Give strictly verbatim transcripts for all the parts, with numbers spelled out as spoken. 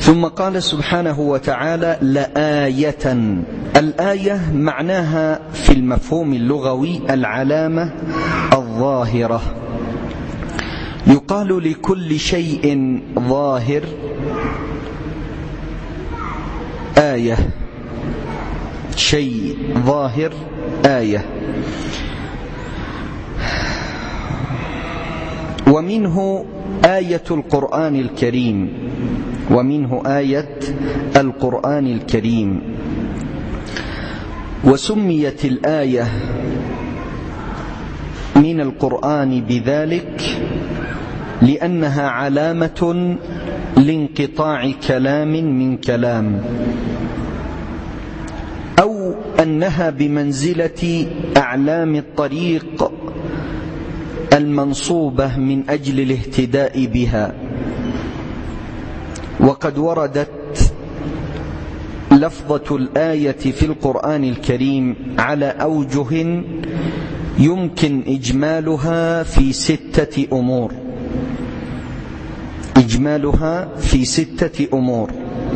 ثم قال سبحانه وتعالى لآية. الآية معناها في المفهوم اللغوي العلامة الظاهرة. يقال لكل شيء ظاهر آية، شيء ظاهر آية. ومنه آية القرآن الكريم، ومنه آية القرآن الكريم. وسميت الآية من القرآن بذلك لأنها علامة لانقطاع كلام من كلام، أو أنها بمنزلة أعلام الطريق المنصوبة من أجل الاهتداء بها. وقد وردت لفظة الآية في القرآن الكريم على أوجه يمكن إجمالها في ستة أمور إجمالها في ستة أمور.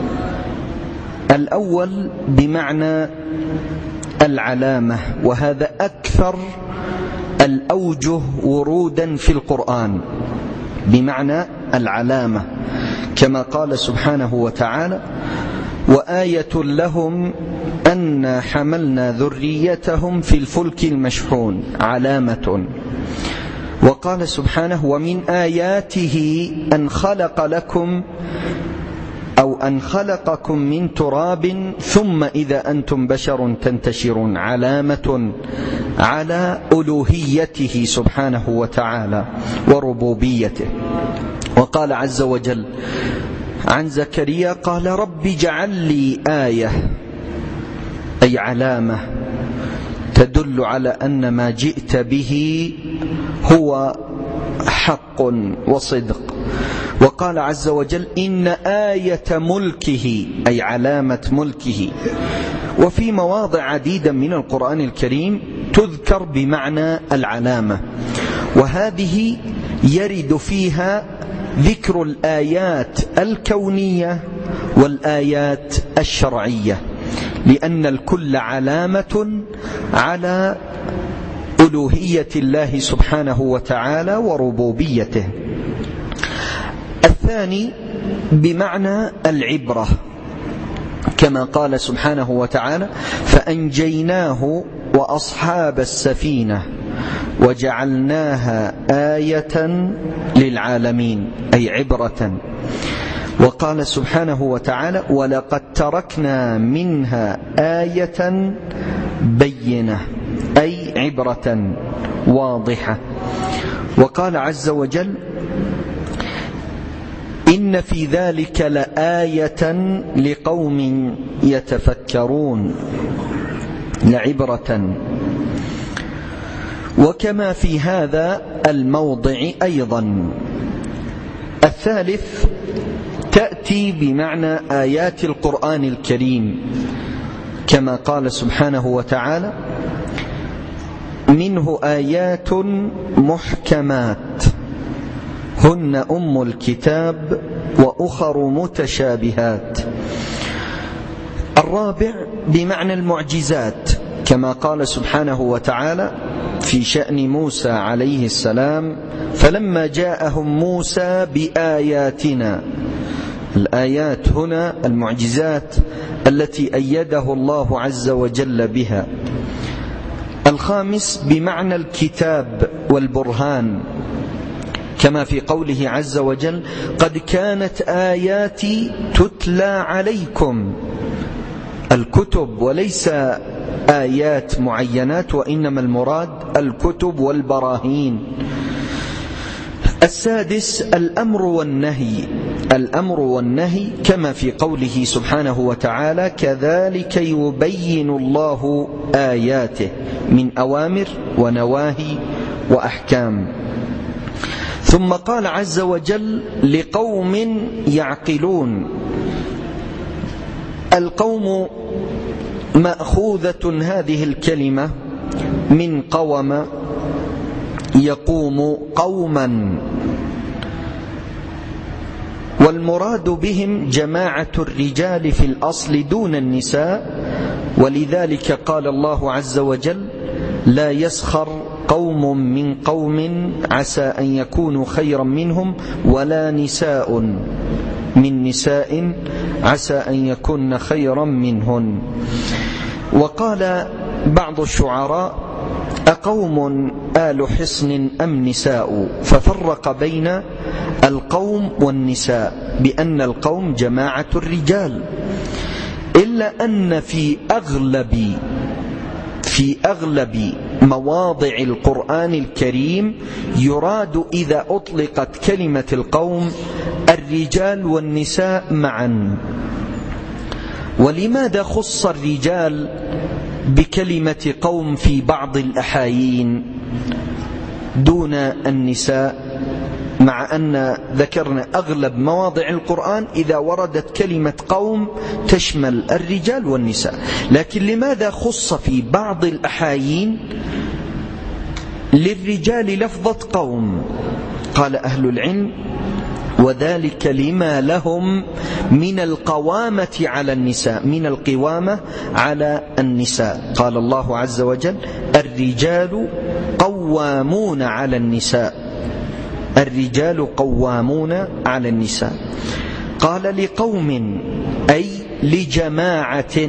الأول بمعنى العلامة، وهذا أكثر الأوجه ورودا في القرآن، بمعنى العلامة، كما قال سبحانه وتعالى وآية لهم أن حملنا ذريتهم في الفلك المشحون، علامة. وقال سبحانه ومن آياته أن خلق لكم أو أن خلقكم من تراب ثم إذا أنتم بشر تنتشرون، علامة على ألوهيته سبحانه وتعالى وربوبيته. وقال عز وجل عن زكريا قال رب اجعل لي آية، أي علامة تدل على أن ما جئت به هو حق وصدق. وقال عز وجل إن آية ملكه، أي علامة ملكه. وفي مواضع عديدة من القرآن الكريم تذكر بمعنى العلامة، وهذه يرد فيها ذكر الآيات الكونية والآيات الشرعية، لأن الكل علامة على ألوهية الله سبحانه وتعالى وربوبيته. الثاني بمعنى العبرة، كما قال سبحانه وتعالى فأنجيناه وأصحاب السفينة وجعلناها آية للعالمين، أي عبرة. وقال سبحانه وتعالى ولقد تركنا منها آية بينة، أي عبرة واضحة. وقال عز وجل إن في ذلك لآية لقوم يتفكرون، لعبرة. وكما في هذا الموضع أيضا. الثالث تأتي بمعنى آيات القرآن الكريم، كما قال سبحانه وتعالى منه آيات محكمات هن أم الكتاب وأخر متشابهات. الرابع بمعنى المعجزات، كما قال سبحانه وتعالى في شأن موسى عليه السلام فلما جاءهم موسى بآياتنا. الآيات هنا المعجزات التي أيده الله عز وجل بها. الخامس بمعنى الكتاب والبرهان، كما في قوله عز وجل قد كانت آياتي تتلى عليكم، الكتب وليس آيات معينات، وإنما المراد الكتب والبراهين. السادس الأمر والنهي، الأمر والنهي كما في قوله سبحانه وتعالى كذلك يبين الله آياته من أوامر ونواهي وأحكام. ثم قال عز وجل لقوم يعقلون. القوم مأخوذة هذه الكلمة من قوم يقوم قوما، والمراد بهم جماعة الرجال في الأصل دون النساء، ولذلك قال الله عز وجل: لا يسخر قوم من قوم عسى أن يكونوا خيرا منهم ولا نساء من نساء عسى أن يكون خيرا منهن. وقال بعض الشعراء: أقوم آل حصن أم نساء؟ ففرق بين القوم والنساء بأن القوم جماعة الرجال، إلا أن في أغلب في أغلب مواضع القرآن الكريم يراد إذا أطلقت كلمة القوم الرجال والنساء معا. ولماذا خص الرجال بكلمة قوم في بعض الأحايين دون النساء، مع أن ذكرنا أغلب مواضع القرآن إذا وردت كلمة قوم تشمل الرجال والنساء، لكن لماذا خص في بعض الأحايين للرجال لفظة قوم؟ قال أهل العلم: وذلك لما لهم من القوامة على النساء، من القوامة على النساء. قال الله عز وجل: الرجال قوامون على النساء، الرجال قوامون على النساء. قال: لقوم أي لجماعة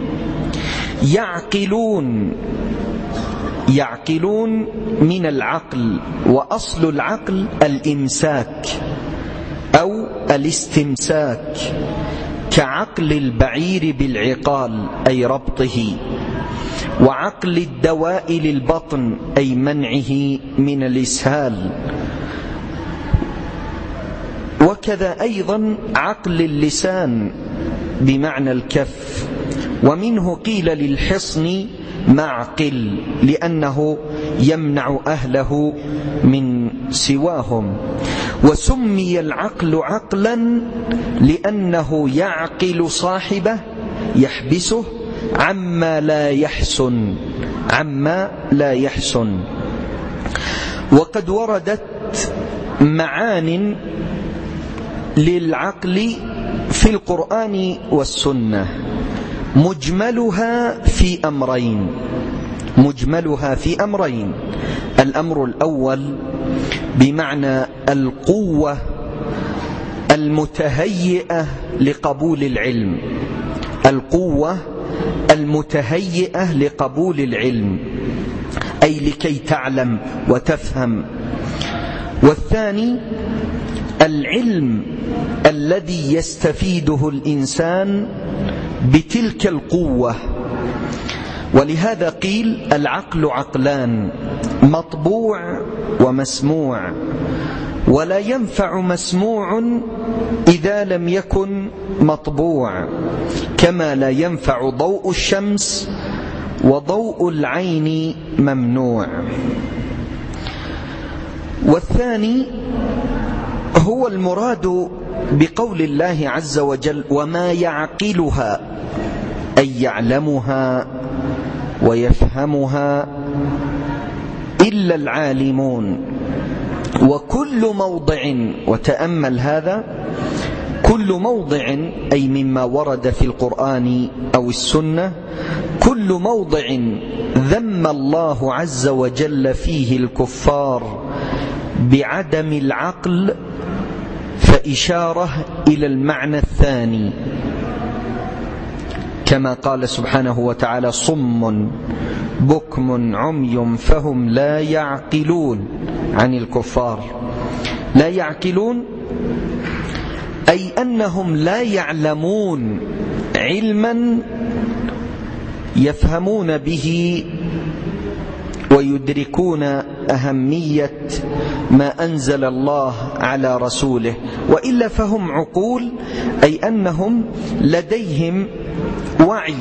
يعقلون، يعقلون من العقل، وأصل العقل الإمساك أو الاستمساك، كعقل البعير بالعقال أي ربطه، وعقل الدواء للبطن أي منعه من الإسهال، وكذا أيضا عقل اللسان بمعنى الكف. ومنه قيل للحصن معقل لأنه يمنع أهله من سواهم. وسمي العقل عقلا لأنه يعقل صاحبه، يحبسه عما لا يحسن، عما لا يحسن. وقد وردت معان للعقل في القرآن والسنة، مجملها في أمرين، مجملها في أمرين. الأمر الأول بمعنى القوة المتهيئة لقبول العلم، القوة المتهيئة لقبول العلم، أي لكي تعلم وتفهم. والثاني العلم الذي يستفيده الإنسان بتلك القوة. ولهذا قيل: العقل عقلان، مطبوع ومسموع، ولا ينفع مسموع إذا لم يكن مطبوع، كما لا ينفع ضوء الشمس وضوء العين ممنوع. والثاني هو المراد بقول الله عز وجل: وما يعقلها، أي يعلمها ويفهمها إلا العالمون. وكل موضع، وتأمل هذا، كل موضع أي مما ورد في القرآن أو السنة، كل موضع ذم الله عز وجل فيه الكفار بعدم العقل فإشارة إلى المعنى الثاني، كما قال سبحانه وتعالى: صم بكم عمي فهم لا يعقلون، عن الكفار. لا يعقلون أي أنهم لا يعلمون علما يفهمون به ويدركون أهمية ما أنزل الله على رسوله، وإلا فهم عقول، أي أنهم لديهم وعي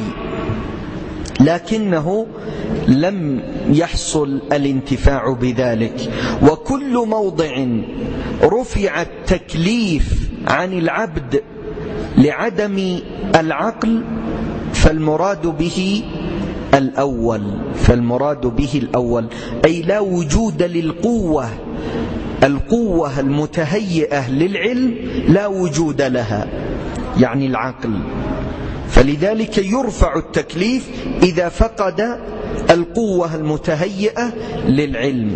لكنه لم يحصل الانتفاع بذلك. وكل موضع رفع التكليف عن العبد لعدم العقل فالمراد به الأول، فالمراد به الأول أي لا وجود للقوة القوة المتهيئة للعلم لا وجود لها، يعني العقل، فلذلك يرفع التكليف إذا فقد القوة المتهيئة للعلم.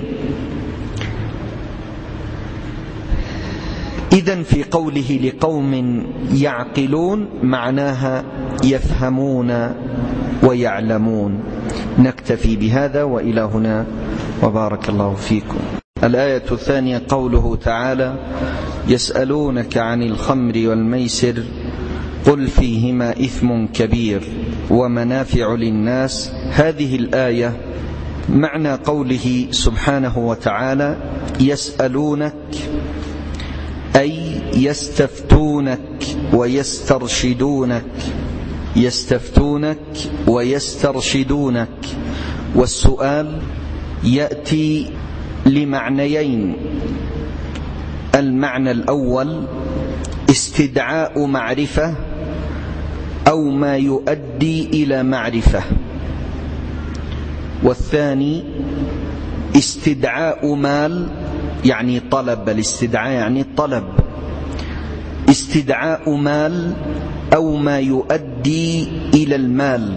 إذن في قوله لقوم يعقلون معناها يفهمون ويعلمون. نكتفي بهذا وإلى هنا، وبارك الله فيكم. الآية الثانية قوله تعالى: يسألونك عن الخمر والميسر قل فيهما إثم كبير ومنافع للناس. هذه الآية معنى قوله سبحانه وتعالى يسألونك أي يستفتونك ويسترشدونك، يستفتونك ويسترشدونك. والسؤال يأتي لمعنيين: المعنى الأول استدعاء معرفة أو ما يؤدي إلى معرفة، والثاني استدعاء مال يعني طلب، الاستدعاء يعني الطلب، استدعاء مال أو ما يؤدي إلى المال.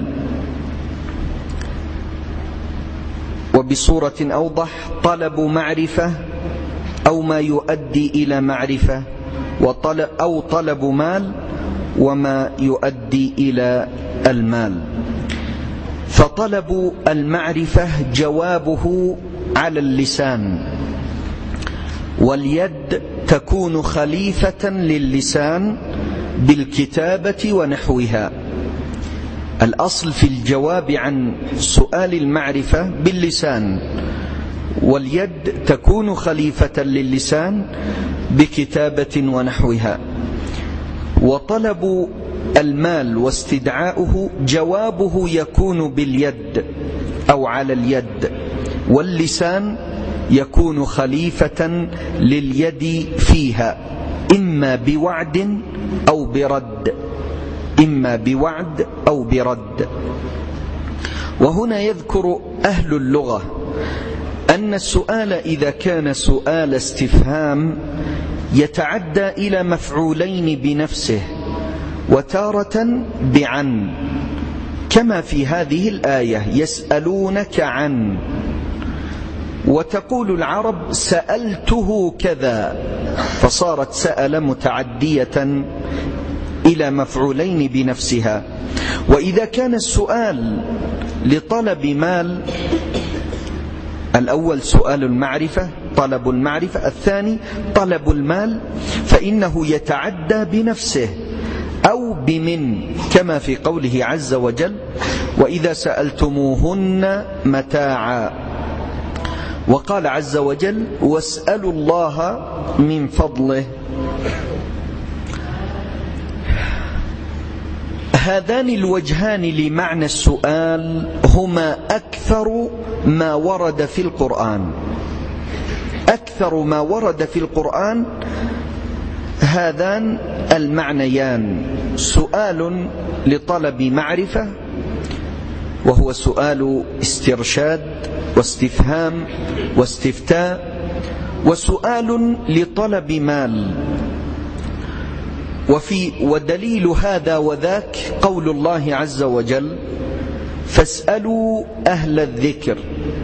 وبصورة أوضح طلب معرفة أو ما يؤدي إلى معرفة، وطلب أو طلب مال وما يؤدي إلى المال. فطلب المعرفة جوابه على اللسان، واليد تكون خليفة للسان بالكتابة ونحوها. الأصل في الجواب عن سؤال المعرفة باللسان، واليد تكون خليفة للسان بكتابة ونحوها. وطلب المال واستدعاؤه جوابه يكون باليد أو على اليد، واللسان يكون خليفة لليد فيها، إما بوعد أو برد، إما بوعد أو برد. وهنا يذكر أهل اللغة أن السؤال إذا كان سؤال استفهام يتعدى إلى مفعولين بنفسه وتارة بعن، كما في هذه الآية يسألونك عن، وتقول العرب سألته كذا، فصارت سأل متعدية إلى مفعولين بنفسها. وإذا كان السؤال لطلب مال، الأول سؤال المعرفة طلب المعرفة، الثاني طلب المال، فإنه يتعدى بنفسه أو بمن، كما في قوله عز وجل وإذا سألتموهن متاعا. وقال عز وجل واسألوا الله من فضله. هذان الوجهان لمعنى السؤال هما أكثر ما ورد في القرآن، أكثر ما ورد في القرآن هذان المعنيان: سؤال لطلب معرفة وهو سؤال استرشاد واستفهام واستفتاء، وسؤال لطلب مال. وفي ودليل هذا وذاك قول الله عز وجل فاسألوا أهل الذكر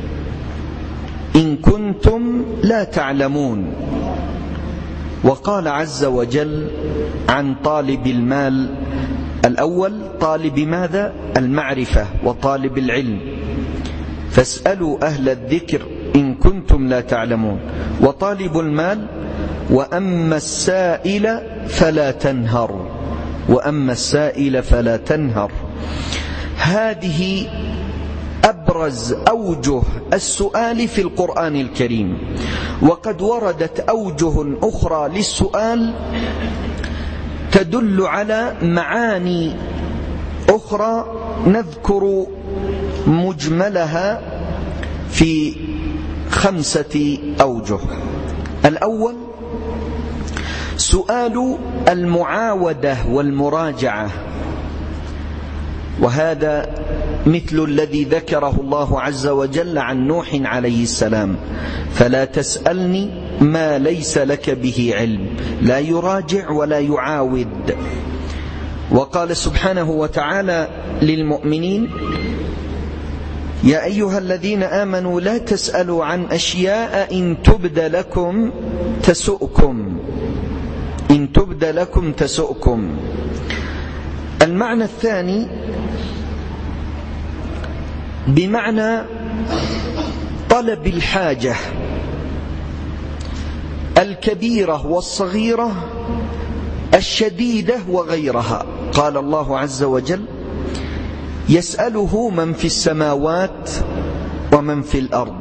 إن كنتم لا تعلمون. وقال عز وجل عن طالب المال الأول طالب ماذا؟ المعرفة وطالب العلم، فاسألوا أهل الذكر إن كنتم لا تعلمون. وطالب المال وأما السائل فلا تنهر، وأما السائل فلا تنهر. هذه أبرز أوجه السؤال في القرآن الكريم، وقد وردت أوجه أخرى للسؤال تدل على معاني أخرى نذكر مجملها في خمسة أوجه. الأول سؤال المعاودة والمراجعة، وهذا مثل الذي ذكره الله عز وجل عن نوح عليه السلام: فلا تسألني ما ليس لك به علم، لا يراجع ولا يعاود. وقال سبحانه وتعالى للمؤمنين: يا أيها الذين آمنوا لا تسألوا عن أشياء إن تبد لكم تسؤكم إن تبد لكم تسؤكم. المعنى الثاني بمعنى طلب الحاجة الكبيرة والصغيرة، الشديدة وغيرها. قال الله عز وجل: يسأله من في السماوات ومن في الأرض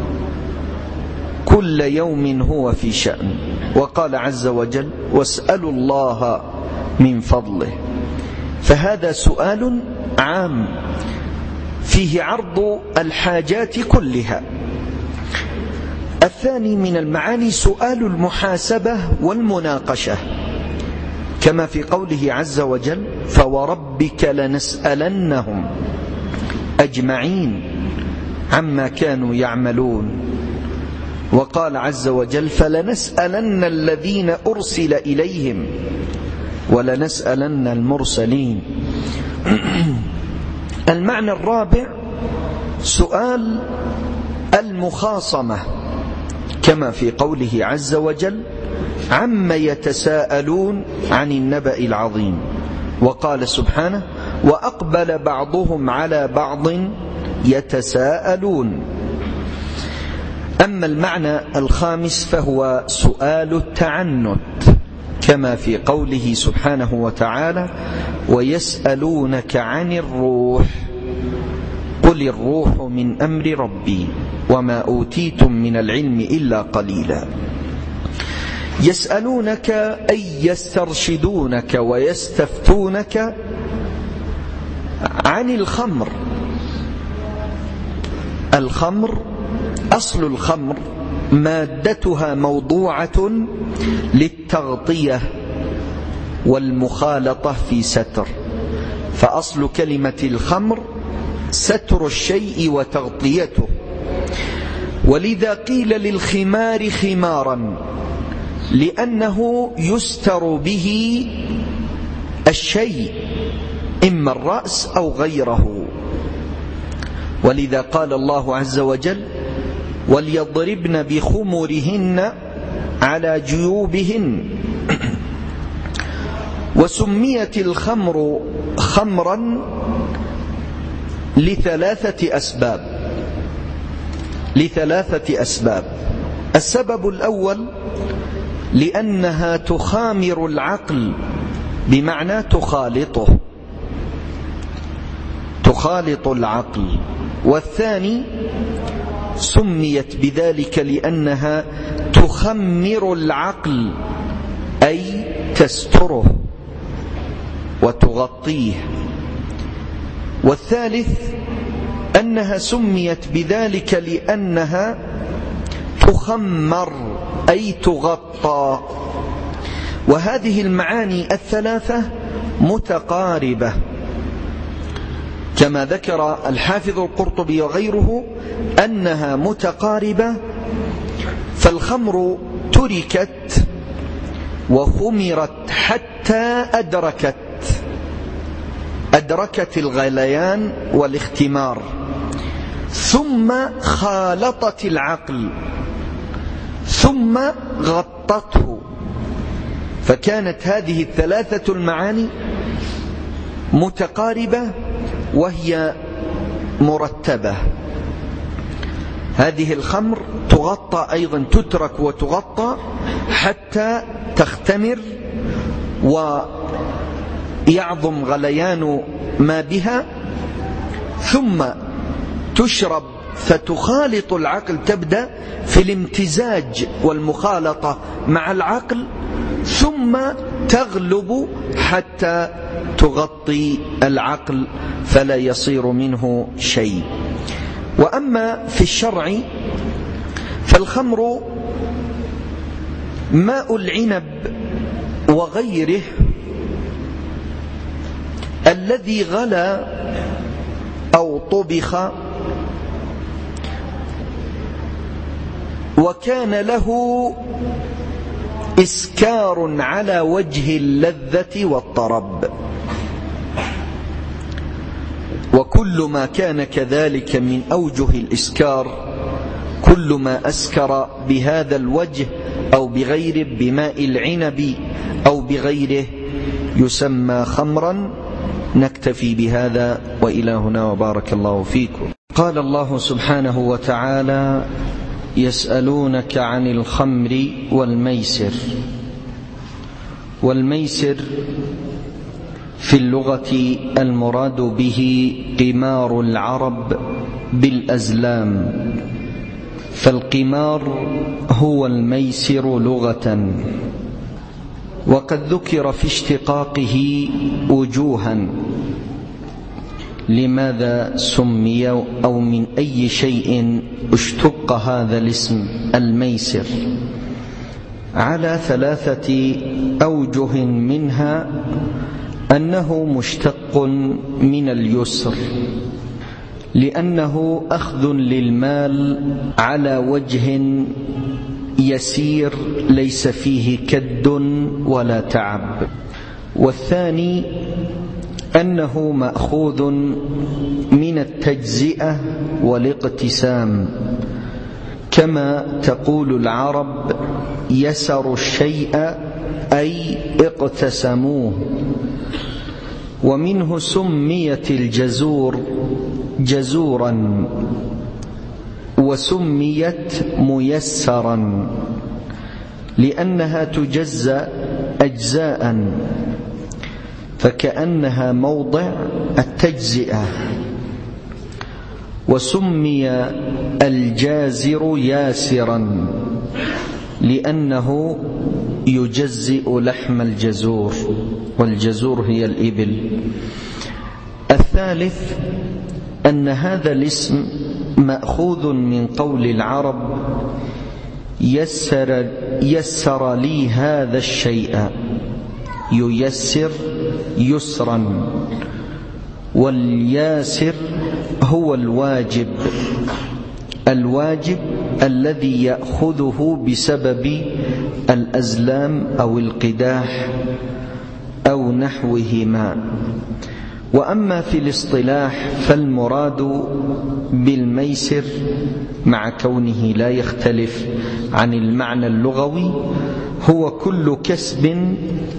كل يوم هو في شأن. وقال عز وجل: واسألوا الله من فضله. فهذا سؤال عام فيه عرض الحاجات كلها. الثاني من المعاني سؤال المحاسبة والمناقشة، كما في قوله عز وجل: فوربك لنسألنهم أجمعين عما كانوا يعملون. وقال عز وجل: فلنسألن الذين أرسل إليهم ولنسألن المرسلين. المعنى الرابع سؤال المخاصمة، كما في قوله عز وجل: عما يتساءلون عن النبأ العظيم. وقال سبحانه: وأقبل بعضهم على بعض يتساءلون. أما المعنى الخامس فهو سؤال التعنت، كما في قوله سبحانه وتعالى: ويسألونك عن الروح قل الروح من أمر ربي وما أوتيتم من العلم إلا قليلا. يسألونك أي يسترشدونك ويستفتونك عن الخمر. الخمر أصل الخمر مادتها موضوعة للتغطية والمخالطة في ستر، فأصل كلمة الخمر ستر الشيء وتغطيته. ولذا قيل للخمار خمارا، لأنه يستر به الشيء إما الرأس أو غيره. ولذا قال الله عز وجل: وليضربن بخمرهن على جيوبهن. وسميت الخمر خمرا لثلاثة أسباب لثلاثة أسباب السبب الأول لأنها تخامر العقل، بمعنى تخالطه تخالط العقل. والثاني سميت بذلك لأنها تخمر العقل، أي تستره وتغطيه. والثالث أنها سميت بذلك لأنها تخمر أي تغطى. وهذه المعاني الثلاثة متقاربة، كما ذكر الحافظ القرطبي وغيره أنها متقاربة. فالخمر تركت وخمرت حتى أدركت أدركت الغليان والاختمار، ثم خالطت العقل، ثم غطته. فكانت هذه الثلاثة المعاني متقاربة وهي مرتبة. هذه الخمر تغطى أيضا، تترك وتغطى حتى تختمر ويعظم غليان ما بها، ثم تشرب فتخالط العقل، تبدأ في الامتزاج والمخالطة مع العقل، ثم تغلب حتى تغطي العقل فلا يصير منه شيء. وأما في الشرع فالخمر ماء العنب وغيره الذي غلى أو طبخ وكان له إسكار على وجه اللذة والطرب، وكل ما كان كذلك من أوجه الإسكار، كل ما أسكر بهذا الوجه أو بغيره، بماء العنب أو بغيره، يسمى خمرا. نكتفي بهذا وإلى هنا وبارك الله فيكم. قال الله سبحانه وتعالى: يسألونك عن الخمر والميسر. والميسر في اللغة المراد به قمار العرب بالأزلام، فالقمار هو الميسر لغة. وقد ذكر في اشتقاقه وجوها، لماذا سمي أو من أي شيء اشتق هذا الاسم الميسر؟ على ثلاثة أوجه، منها أنه مشتق من اليسر، لأنه أخذ للمال على وجه يسير ليس فيه كد ولا تعب. والثاني أنه مأخوذ من التجزئة والاقتسام، كما تقول العرب: يسروا الشيء أي اقتسموه. ومنه سميت الجزور جزورا، وسميت ميسرا لأنها تجزأ أجزاء، فكأنها موضع التجزئة. وسمي الجازر ياسرا لأنه يجزئ لحم الجزور، والجزور هي الإبل. الثالث أن هذا الاسم مأخوذ من قول العرب: يسر, يسر لي هذا الشيء، ييسر يسرا. والياسر هو الواجب، الواجب الذي يأخذه بسبب الأزلام أو القداح أو نحوهما. وأما في الاصطلاح فالمراد بالميسر مع كونه لا يختلف عن المعنى اللغوي هو كل كسب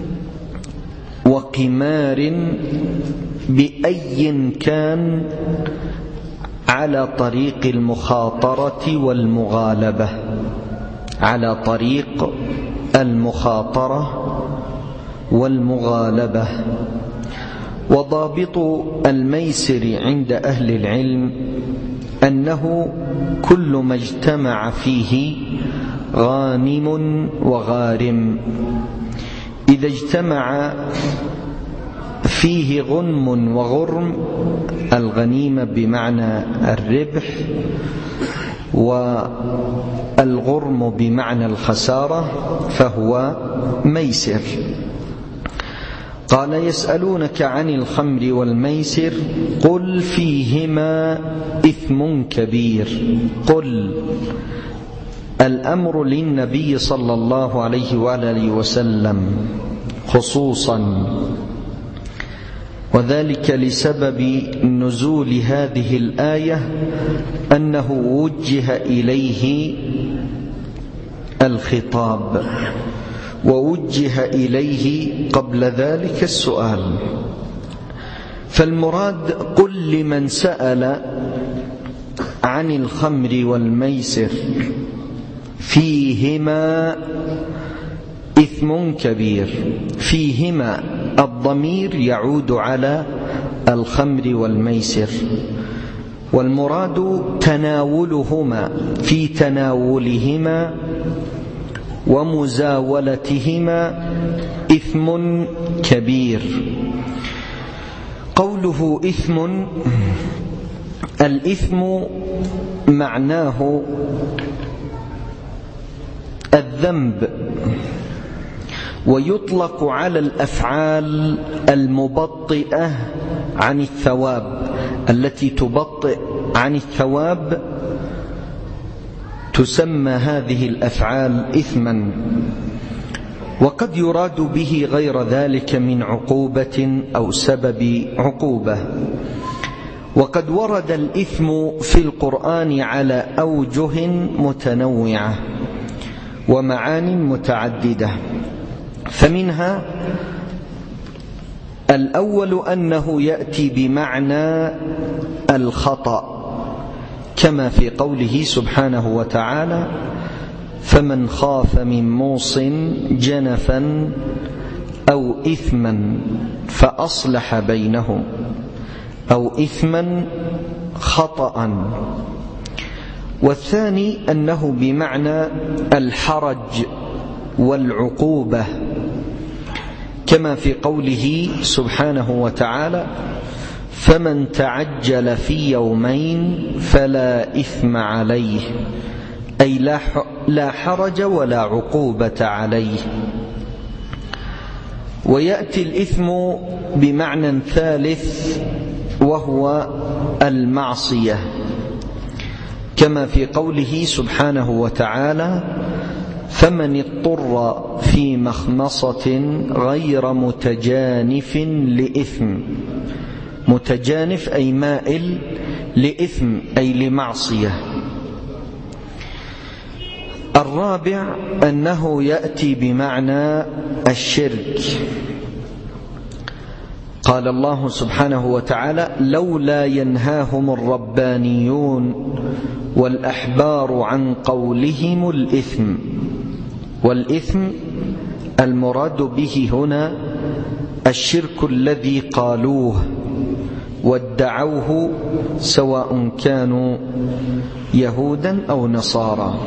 وقمار بأي كان على طريق المخاطرة والمغالبة، على طريق المخاطرة والمغالبة. وضابط الميسر عند أهل العلم أنه كل ما اجتمع فيه غانم وغارم. إذا اجتمع فيه غنم وغرم، الغنيمة بمعنى الربح والغرم بمعنى الخسارة، فهو ميسر. قال: يسألونك عن الخمر والميسر قل فيهما إثم كبير. قل الأمر للنبي صلى الله عليه وآله وسلم خصوصا، وذلك لسبب نزول هذه الآية أنه وجه إليه الخطاب، ووجه إليه قبل ذلك السؤال. فالمراد قل لمن سأل عن الخمر والميسر فيهما إثم كبير. فيهما الضمير يعود على الخمر والميسر، والمراد تناولهما، في تناولهما ومزاولتهما إثم كبير. قوله إثم، الإثم معناه الذنب، ويطلق على الأفعال المبطئة عن الثواب، التي تبطئ عن الثواب، تسمى هذه الأفعال إثما. وقد يراد به غير ذلك من عقوبة أو سبب عقوبة. وقد ورد الإثم في القرآن على أوجه متنوعة ومعان متعددة، فمنها الأول أنه يأتي بمعنى الخطأ، كما في قوله سبحانه وتعالى: فمن خاف من موص جنفا أو إثما فأصلح بينهم، أو إثما خطأ. والثاني أنه بمعنى الحرج والعقوبة، كما في قوله سبحانه وتعالى: فمن تعجل في يومين فلا إثم عليه، أي لا حرج ولا عقوبة عليه. ويأتي الإثم بمعنى ثالث وهو المعصية، كما في قوله سبحانه وتعالى: فمن اضطر في مخمصة غير متجانف لإثم. متجانف أي مائل لإثم، أي لمعصية. الرابع أنه يأتي بمعنى الشرك. قال الله سبحانه وتعالى: لولا ينهاهم الربانيون والأحبار عن قولهم الإثم. والإثم المراد به هنا الشرك الذي قالوه وادعوه، سواء كانوا يهودا أو نصارى.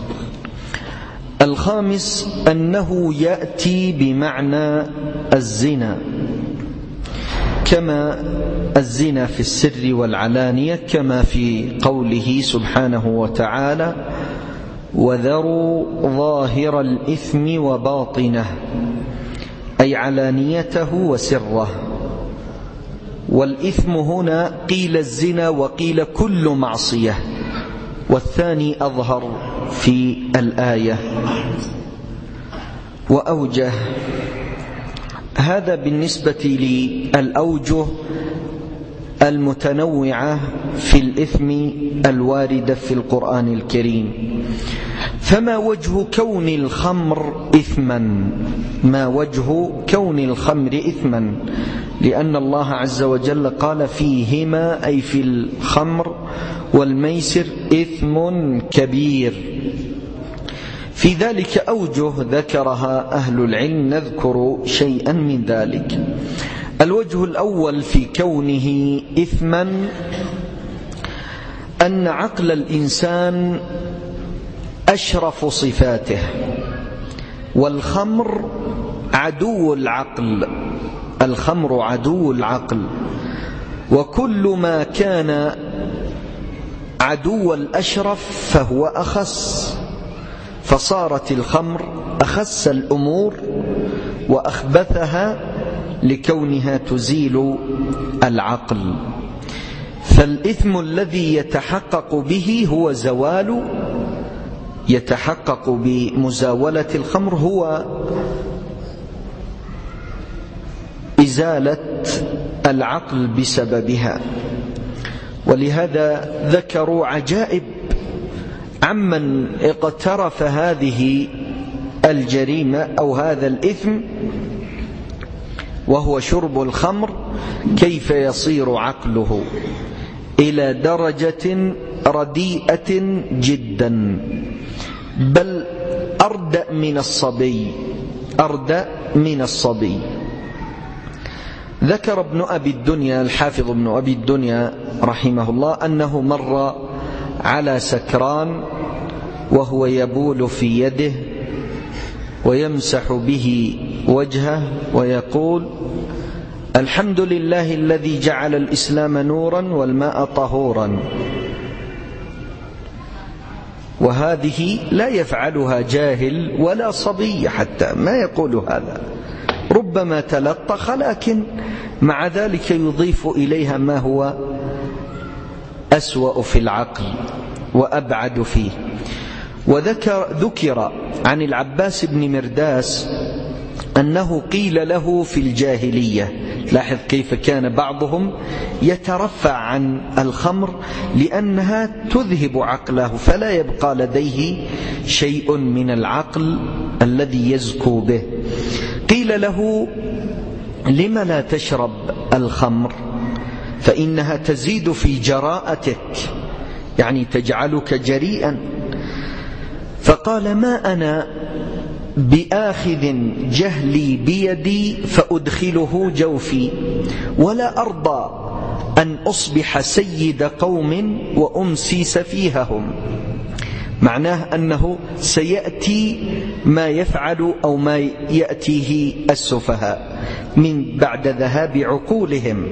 الخامس أنه يأتي بمعنى الزنا، كما الزنا في السر والعلانية، كما في قوله سبحانه وتعالى: وذروا ظاهر الإثم وباطنه، أي علانيته وسره. والإثم هنا قيل الزنا وقيل كل معصية، والثاني أظهر في الآية. وأوجه هذا بالنسبة للأوجه المتنوعة في الإثم الواردة في القرآن الكريم. فما وجه كون الخمر إثما؟ ما وجه كون الخمر إثما؟ لأن الله عز وجل قال فيهما، أي في الخمر والميسر، إثم كبير. في ذلك أوجه ذكرها أهل العلم، نذكر شيئا من ذلك. الوجه الأول في كونه إثما أن عقل الإنسان أشرف صفاته، والخمر عدو العقل. الخمر عدو العقل، وكل ما كان عدو الأشرف فهو أخس، فصارت الخمر أخس الأمور وأخبثها لكونها تزيل العقل. فالإثم الذي يتحقق به هو زوال، يتحقق بمزاولة الخمر هو إزالة العقل بسببها. ولهذا ذكروا عجائب عمن اقترف هذه الجريمة أو هذا الإثم وهو شرب الخمر، كيف يصير عقله إلى درجة رديئة جدا، بل أردأ من الصبي، أردأ من الصبي. ذكر ابن أبي الدنيا، الحافظ ابن أبي الدنيا رحمه الله، أنه مر على سكران وهو يبول في يده ويمسح به وجهه ويقول: الحمد لله الذي جعل الإسلام نورا والماء طهورا. وهذه لا يفعلها جاهل ولا صبي، حتى ما يقول هذا، ربما تلطخ، لكن مع ذلك يضيف إليها ما هو أسوأ في العقل وأبعد فيه. وذكر ذكر عن العباس بن مرداس أنه قيل له في الجاهلية، لاحظ كيف كان بعضهم يترفع عن الخمر لأنها تذهب عقله فلا يبقى لديه شيء من العقل الذي يزكو به. قيل له: لم لا تشرب الخمر؟ فإنها تزيد في جراءتك، يعني تجعلك جريئا. فقال: ما أنا بآخذ جهلي بيدي فأدخله جوفي، ولا أرضى أن أصبح سيد قوم وأمسي سفيههم. معناه أنه سيأتي ما يفعل أو ما يأتيه السفهاء من بعد ذهاب عقولهم،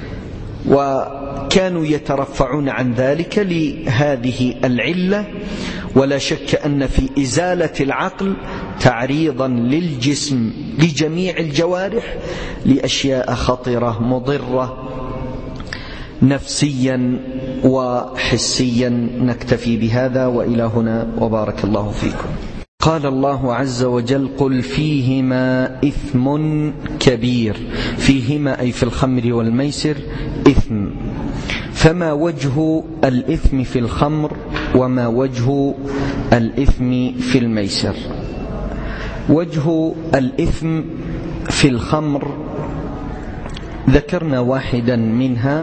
وكانوا يترفعون عن ذلك لهذه العلة. ولا شك أن في إزالة العقل تعريضا للجسم لجميع الجوارح لأشياء خطرة مضرة نفسيا وحسيا. نكتفي بهذا وإلى هنا، وبارك الله فيكم. قال الله عز وجل: قل فيهما إثم كبير. فيهما أي في الخمر والميسر إثم. فما وجه الإثم في الخمر وما وجه الإثم في الميسر؟ وجه الإثم في الخمر ذكرنا واحدا منها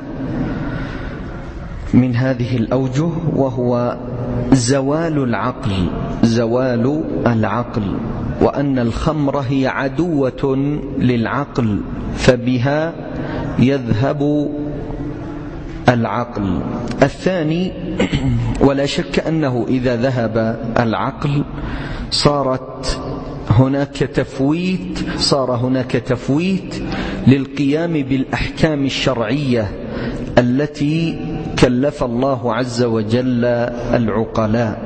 من هذه الأوجه، وهو زوال العقل زوال العقل وأن الخمر هي عدوة للعقل فبها يذهب العقل. الثاني: ولا شك أنه إذا ذهب العقل صارت هناك تفويت صار هناك تفويت للقيام بالأحكام الشرعية التي كلف الله عز وجل العقلاء.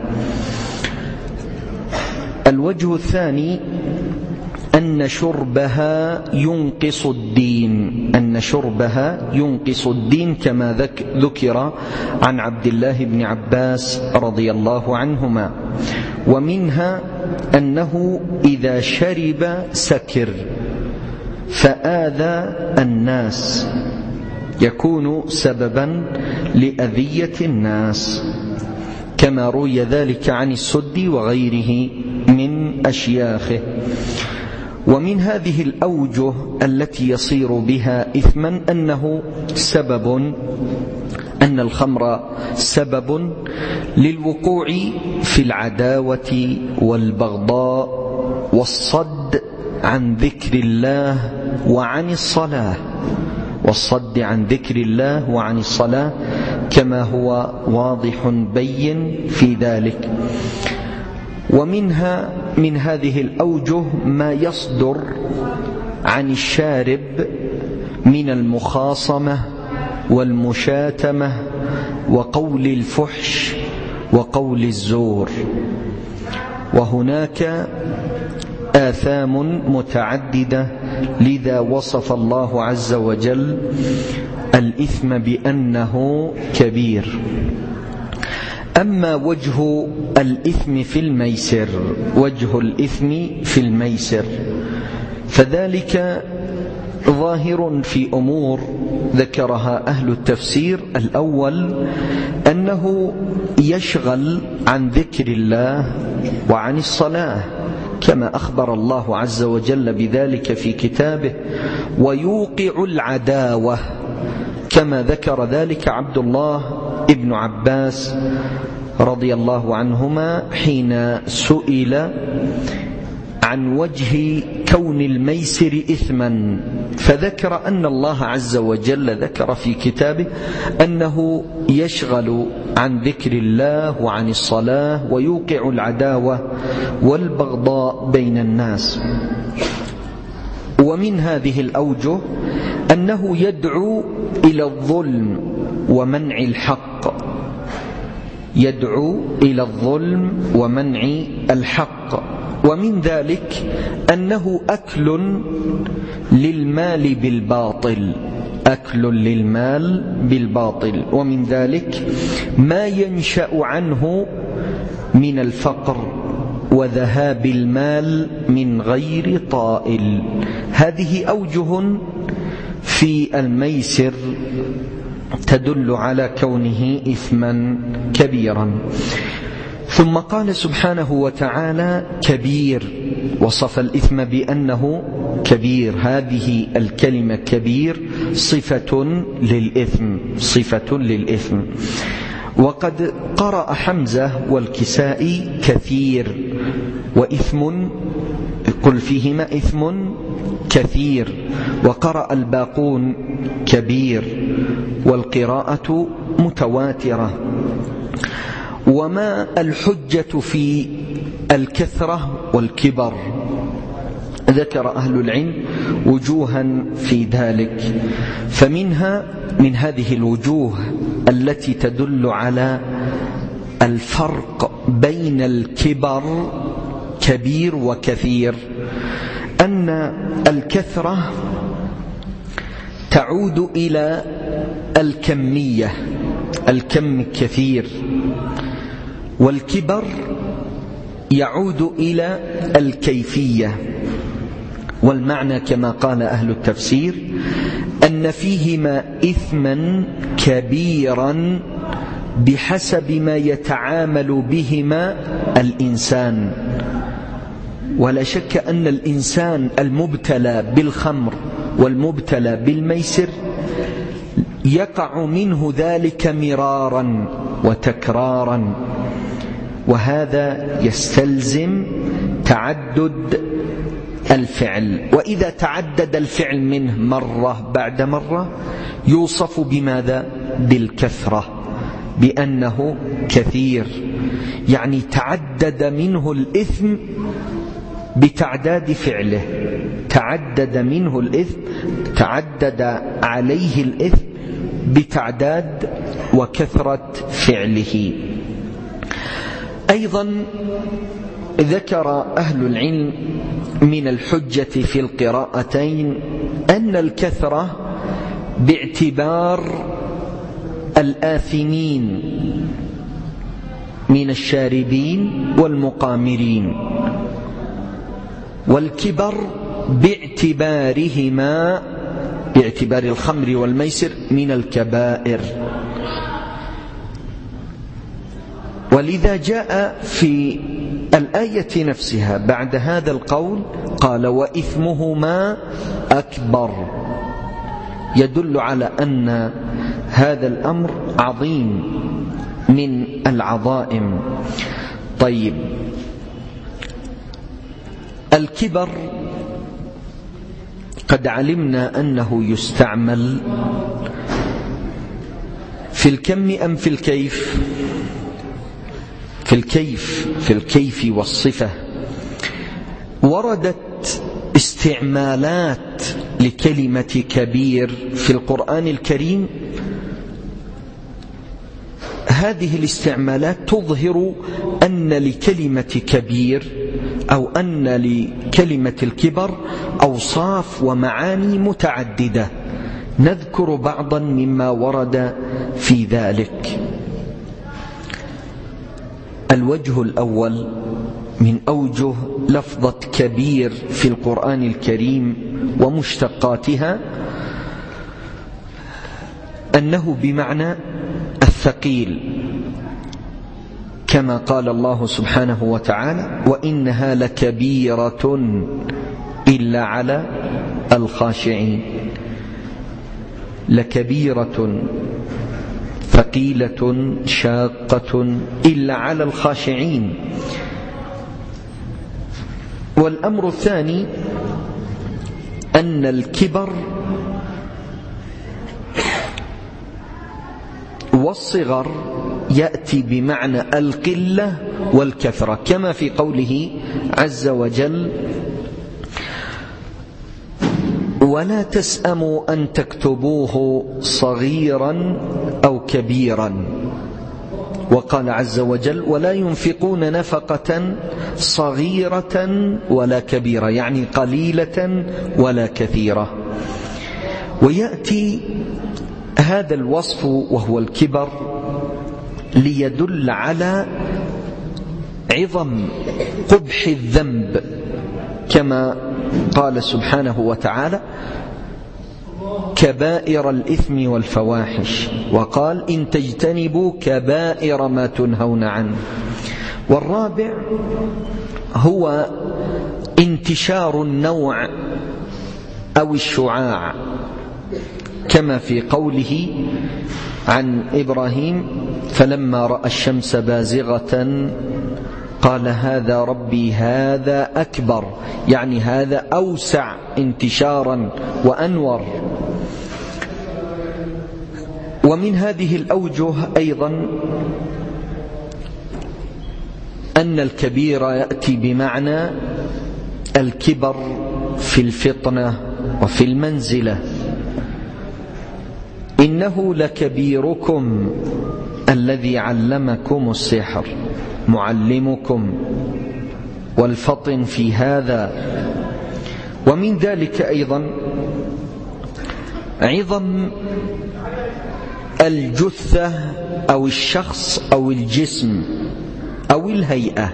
الوجه الثاني: أن شربها ينقص الدين أن شربها ينقص الدين كما ذكر عن عبد الله بن عباس رضي الله عنهما. ومنها أنه إذا شرب سكر فآذى الناس يكون سببا لأذية الناس، كما روي ذلك عن السدي وغيره من أشياخه. ومن هذه الأوجه التي يصير بها إثما أنه سبب أن الخمر سبب للوقوع في العداوة والبغضاء والصد عن ذكر الله وعن الصلاة والصد عن ذكر الله وعن الصلاة كما هو واضح بين في ذلك. ومنها من هذه الأوجه ما يصدر عن الشارب من المخاصمة والمشاتمة وقول الفحش وقول الزور. وهناك آثام متعددة، لذا وصف الله عز وجل الإثم بأنه كبير. أما وجه الإثم في الميسر وجه الإثم في الميسر فذلك ظاهر في أمور ذكرها أهل التفسير. الأول أنه يشغل عن ذكر الله وعن الصلاة كما أخبر الله عز وجل بذلك في كتابه، ويوقع العداوة كما ذكر ذلك عبد الله ابن عباس رضي الله عنهما حين سئل عن وجه كون الميسر إثما، فذكر أن الله عز وجل ذكر في كتابه أنه يشغل عن ذكر الله وعن الصلاة ويوقع العداوة والبغضاء بين الناس. ومن هذه الأوجه أنه يدعو إلى الظلم ومنع الحق يدعو إلى الظلم ومنع الحق. ومن ذلك أنه أكل للمال بالباطل، أكل للمال بالباطل. ومن ذلك ما ينشأ عنه من الفقر وذهاب المال من غير طائل. هذه أوجه في الميسر تدل على كونه إثما كبيرا. ثم قال سبحانه وتعالى كبير، وصف الإثم بأنه كبير. هذه الكلمة كبير صفة للإثم، صفة للإثم. وقد قرأ حمزة والكسائي كثير وإثم، قل فيهما إثم كثير، وقرأ الباقون كبير، والقراءة متواترة. وما الحجة في الكثرة والكبر؟ ذكر أهل العلم وجوها في ذلك، فمنها من هذه الوجوه التي تدل على الفرق بين الكبر كبير وكثير، أن الكثرة تعود إلى الكمية، الكم كثير، والكبر يعود إلى الكيفية. والمعنى كما قال أهل التفسير أن فيهما إثما كبيرا بحسب ما يتعامل بهما الإنسان. ولا شك أن الإنسان المبتلى بالخمر والمبتلى بالميسر يقع منه ذلك مرارا وتكرارا، وهذا يستلزم تعدد الفعل. وإذا تعدد الفعل منه مرة بعد مرة يوصف بماذا؟ بالكثرة، بأنه كثير، يعني تعدد منه الإثم بتعداد فعله، تعدد منه الإثم، تعدد عليه الإثم بتعداد وكثرة فعله. أيضا ذكر أهل العلم من الحجة في القراءتين أن الكثرة باعتبار الآثمين من الشاربين والمقامرين، والكبر باعتبارهما، باعتبار الخمر والميسر، من الكبائر. ولذا جاء في الآية نفسها بعد هذا القول قال وإثمهما أكبر، يدل على أن هذا الأمر عظيم من العظائم. طيب، الكبر قد علمنا أنه يستعمل في الكم أم في الكيف؟ في الكيف، في الكيف والصفة. وردت استعمالات لكلمة كبير في القرآن الكريم، هذه الاستعمالات تظهر أن لكلمة كبير أو أن لكلمة الكبر أوصاف ومعاني متعددة. نذكر بعضا مما ورد في ذلك. الوجه الأول من أوجه لفظة كبير في القرآن الكريم ومشتقاتها أنه بمعنى الثقيل، كما قال الله سبحانه وتعالى وإنها لكبيرة إلا على الخاشعين. لكبيرة ثقيلة شاقة إلا على الخاشعين. والأمر الثاني أن الكبر والصغر يأتي بمعنى القلة والكثرة، كما في قوله عز وجل ولا تسأموا أن تكتبوه صغيرا أو كبيرا. وقال عز وجل ولا ينفقون نفقة صغيرة ولا كبيرة، يعني قليلة ولا كثيرة. ويأتي هذا الوصف وهو الكبر ليدل على عظم قبح الذنب، كما قال سبحانه وتعالى كبائر الإثم والفواحش، وقال إن تجتنبوا كبائر ما تنهون عنه. والرابع هو انتشار النوع أو الشعاع، كما في قوله عن إبراهيم فلما رأى الشمس بازغة قال هذا ربي هذا أكبر، يعني هذا أوسع انتشارا وأنور. ومن هذه الأوجه أيضا أن الكبير يأتي بمعنى الكبر في الفطنة وفي المنزلة. إنه لكبيركم الذي علمكم السحر معلمكم، والفطن في هذا. ومن ذلك أيضا عظم الجثة أو الشخص أو الجسم أو الهيئة،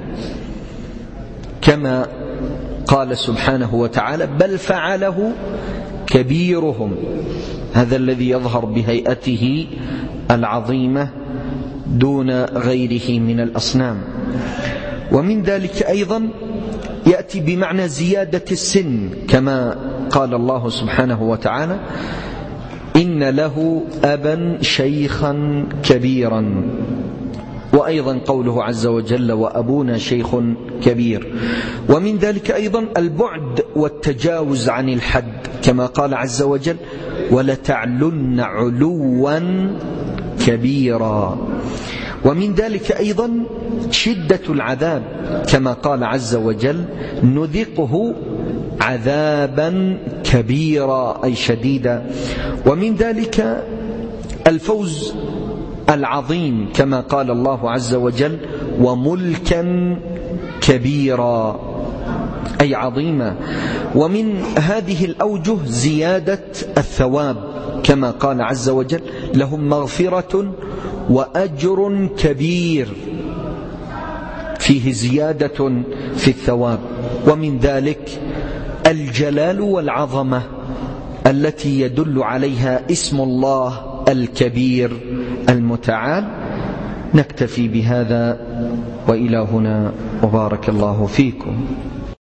كما قال سبحانه وتعالى بل فعله كبيرهم، هذا الذي يظهر بهيئته العظيمة دون غيره من الأصنام. ومن ذلك أيضا يأتي بمعنى زيادة السن، كما قال الله سبحانه وتعالى إن له أبا شيخا كبيرا، وأيضا قوله عز وجل وأبونا شيخ كبير. ومن ذلك أيضا البعد والتجاوز عن الحد، كما قال عز وجل ولتعلن علوا كبيرا. ومن ذلك أيضا شدة العذاب، كما قال عز وجل نذقه عذابا كبيرا أي شديدا. ومن ذلك الفوز العظيم، كما قال الله عز وجل وملكا كبيرا أي عظيما. ومن هذه الأوجه زيادة الثواب، كما قال عز وجل لهم مغفرة وأجر كبير، فيه زيادة في الثواب. ومن ذلك الجلال والعظمة التي يدل عليها اسم الله الكبير المتعال. نكتفي بهذا وإلى هنا وبارك الله فيكم.